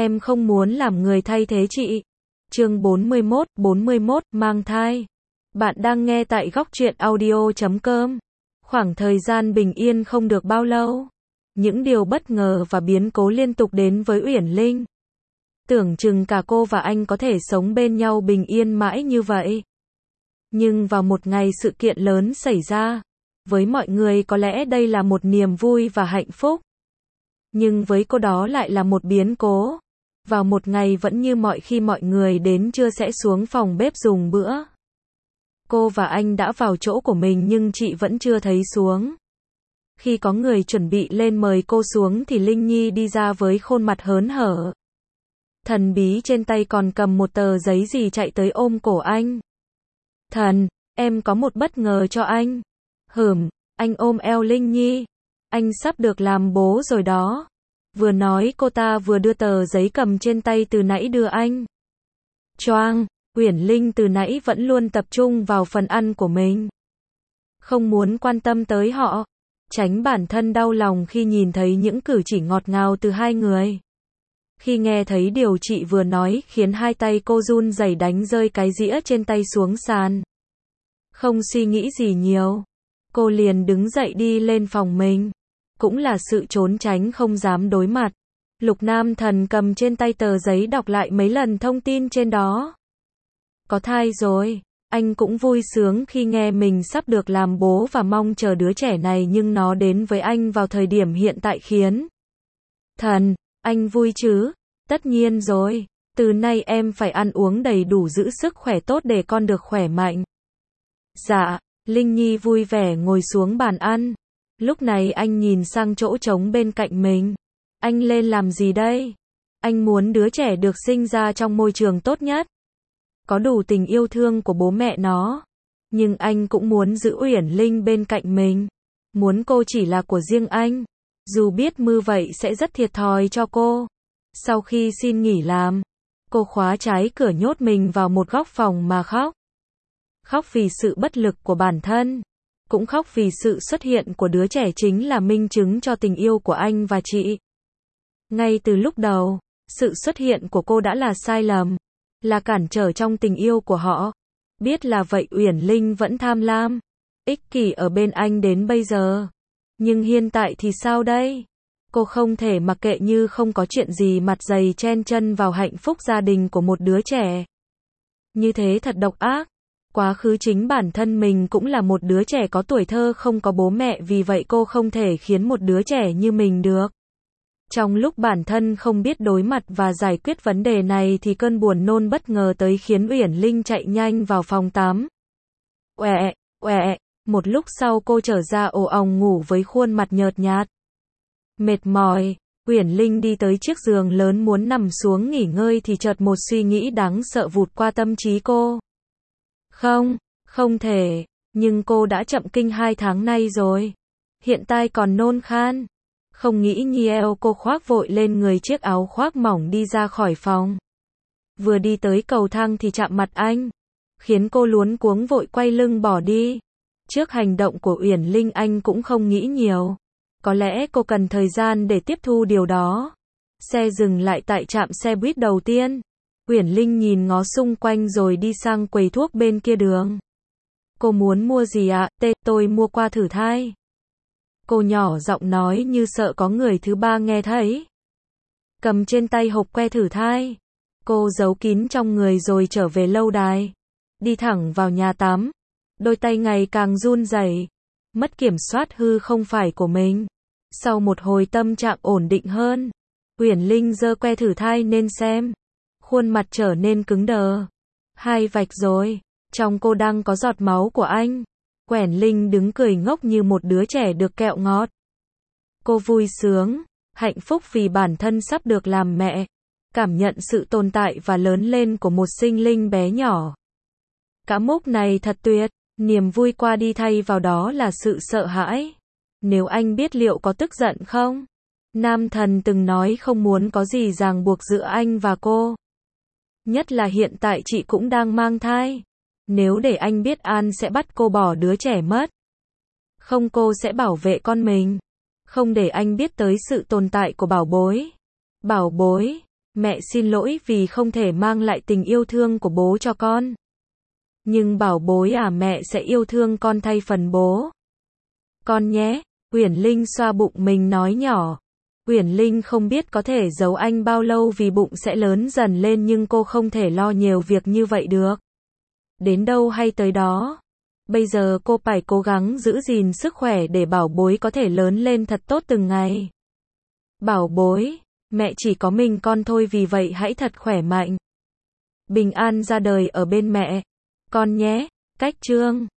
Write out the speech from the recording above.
em không muốn làm người thay thế chị. Chương 41, mang thai. Bạn đang nghe tại góc truyện audio.com. Khoảng thời gian bình yên không được bao lâu. Những điều bất ngờ và biến cố liên tục đến với Uyển Linh. Tưởng chừng cả cô và anh có thể sống bên nhau bình yên mãi như vậy. Nhưng vào một ngày sự kiện lớn xảy ra. Với mọi người có lẽ đây là một niềm vui và hạnh phúc. Nhưng với cô đó lại là một biến cố. Vào một ngày vẫn như mọi khi mọi người đến trưa sẽ xuống phòng bếp dùng bữa. Cô và anh đã vào chỗ của mình nhưng chị vẫn chưa thấy xuống. Khi có người chuẩn bị lên mời cô xuống thì Linh Nhi đi ra với khuôn mặt hớn hở. Thần bí trên tay còn cầm một tờ giấy gì chạy tới ôm cổ anh. Thần, em có một bất ngờ cho anh. Anh ôm eo Linh Nhi. Anh sắp được làm bố rồi đó. Vừa nói cô ta vừa đưa tờ giấy cầm trên tay từ nãy đưa anh. Choang, Uyển Linh từ nãy vẫn luôn tập trung vào phần ăn của mình. Không muốn quan tâm tới họ. Tránh bản thân đau lòng khi nhìn thấy những cử chỉ ngọt ngào từ hai người. Khi nghe thấy điều chị vừa nói khiến hai tay cô run rẩy đánh rơi cái dĩa trên tay xuống sàn. Không suy nghĩ gì nhiều. Cô liền đứng dậy đi lên phòng mình. Cũng là sự trốn tránh không dám đối mặt. Lục Nam Thần cầm trên tay tờ giấy đọc lại mấy lần thông tin trên đó. Có thai rồi. Anh cũng vui sướng khi nghe mình sắp được làm bố và mong chờ đứa trẻ này nhưng nó đến với anh vào thời điểm hiện tại khiến. Thần, anh vui chứ? Tất nhiên rồi. Từ nay em phải ăn uống đầy đủ giữ sức khỏe tốt để con được khỏe mạnh. Dạ, Linh Nhi vui vẻ ngồi xuống bàn ăn. Lúc này anh nhìn sang chỗ trống bên cạnh mình. Anh lên làm gì đây? Anh muốn đứa trẻ được sinh ra trong môi trường tốt nhất. Có đủ tình yêu thương của bố mẹ nó. Nhưng anh cũng muốn giữ Uyển Linh bên cạnh mình. Muốn cô chỉ là của riêng anh. Dù biết như vậy sẽ rất thiệt thòi cho cô. Sau khi xin nghỉ làm, cô khóa trái cửa nhốt mình vào một góc phòng mà khóc. Khóc vì sự bất lực của bản thân. Cũng khóc vì sự xuất hiện của đứa trẻ chính là minh chứng cho tình yêu của anh và chị. Ngay từ lúc đầu, sự xuất hiện của cô đã là sai lầm. Là cản trở trong tình yêu của họ. Biết là vậy Uyển Linh vẫn tham lam, ích kỷ ở bên anh đến bây giờ. Nhưng hiện tại thì sao đây? Cô không thể mặc kệ như không có chuyện gì mặt dày chen chân vào hạnh phúc gia đình của một đứa trẻ. Như thế thật độc ác. Quá khứ chính bản thân mình cũng là một đứa trẻ có tuổi thơ không có bố mẹ vì vậy cô không thể khiến một đứa trẻ như mình được. Trong lúc bản thân không biết đối mặt và giải quyết vấn đề này thì cơn buồn nôn bất ngờ tới khiến Uyển Linh chạy nhanh vào phòng tắm. Một lúc sau cô trở ra ồ òng ngủ với khuôn mặt nhợt nhạt. Mệt mỏi, Uyển Linh đi tới chiếc giường lớn muốn nằm xuống nghỉ ngơi thì chợt một suy nghĩ đáng sợ vụt qua tâm trí cô. Không thể, nhưng cô đã chậm kinh 2 tháng nay rồi. Hiện tại còn nôn khan. Không nghĩ nhiều cô khoác vội lên người chiếc áo khoác mỏng đi ra khỏi phòng. Vừa đi tới cầu thang thì chạm mặt anh. Khiến cô luống cuống vội quay lưng bỏ đi. Trước hành động của Uyển Linh anh cũng không nghĩ nhiều. Có lẽ cô cần thời gian để tiếp thu điều đó. Xe dừng lại tại trạm xe buýt đầu tiên. Uyển Linh nhìn ngó xung quanh rồi đi sang quầy thuốc bên kia đường. Cô muốn mua gì ạ? Tôi mua qua thử thai. Cô nhỏ giọng nói như sợ có người thứ ba nghe thấy. Cầm trên tay hộp que thử thai. Cô giấu kín trong người rồi trở về lâu đài. Đi thẳng vào nhà tắm. Đôi tay ngày càng run rẩy. Mất kiểm soát hư không phải của mình. Sau một hồi tâm trạng ổn định hơn, Uyển Linh giơ que thử thai lên xem. Khuôn mặt trở nên cứng đờ. 2 vạch rồi. Trong cô đang có giọt máu của anh. Uyển Linh đứng cười ngốc như một đứa trẻ được kẹo ngọt. Cô vui sướng, hạnh phúc vì bản thân sắp được làm mẹ. Cảm nhận sự tồn tại và lớn lên của một sinh linh bé nhỏ. Cả mốc này thật tuyệt. Niềm vui qua đi thay vào đó là sự sợ hãi. Nếu anh biết liệu có tức giận không? Nam Thần từng nói không muốn có gì ràng buộc giữa anh và cô. Nhất là hiện tại chị cũng đang mang thai. Nếu để anh biết An sẽ bắt cô bỏ đứa trẻ mất. Không, cô sẽ bảo vệ con mình. Không để anh biết tới sự tồn tại của bảo bối. Bảo bối, Mẹ xin lỗi vì không thể mang lại tình yêu thương của bố cho con. Nhưng bảo bối à, mẹ sẽ yêu thương con thay phần bố. Con nhé. Uyển Linh xoa bụng mình nói nhỏ. Uyển Linh không biết có thể giấu anh bao lâu vì bụng sẽ lớn dần lên, nhưng cô không thể lo nhiều việc như vậy được. Đến đâu hay tới đó. Bây giờ cô phải cố gắng giữ gìn sức khỏe để bảo bối có thể lớn lên thật tốt từng ngày. Bảo bối, mẹ chỉ có mình con thôi, vì vậy hãy thật khỏe mạnh. Bình an ra đời ở bên mẹ. Con nhé. Cách chương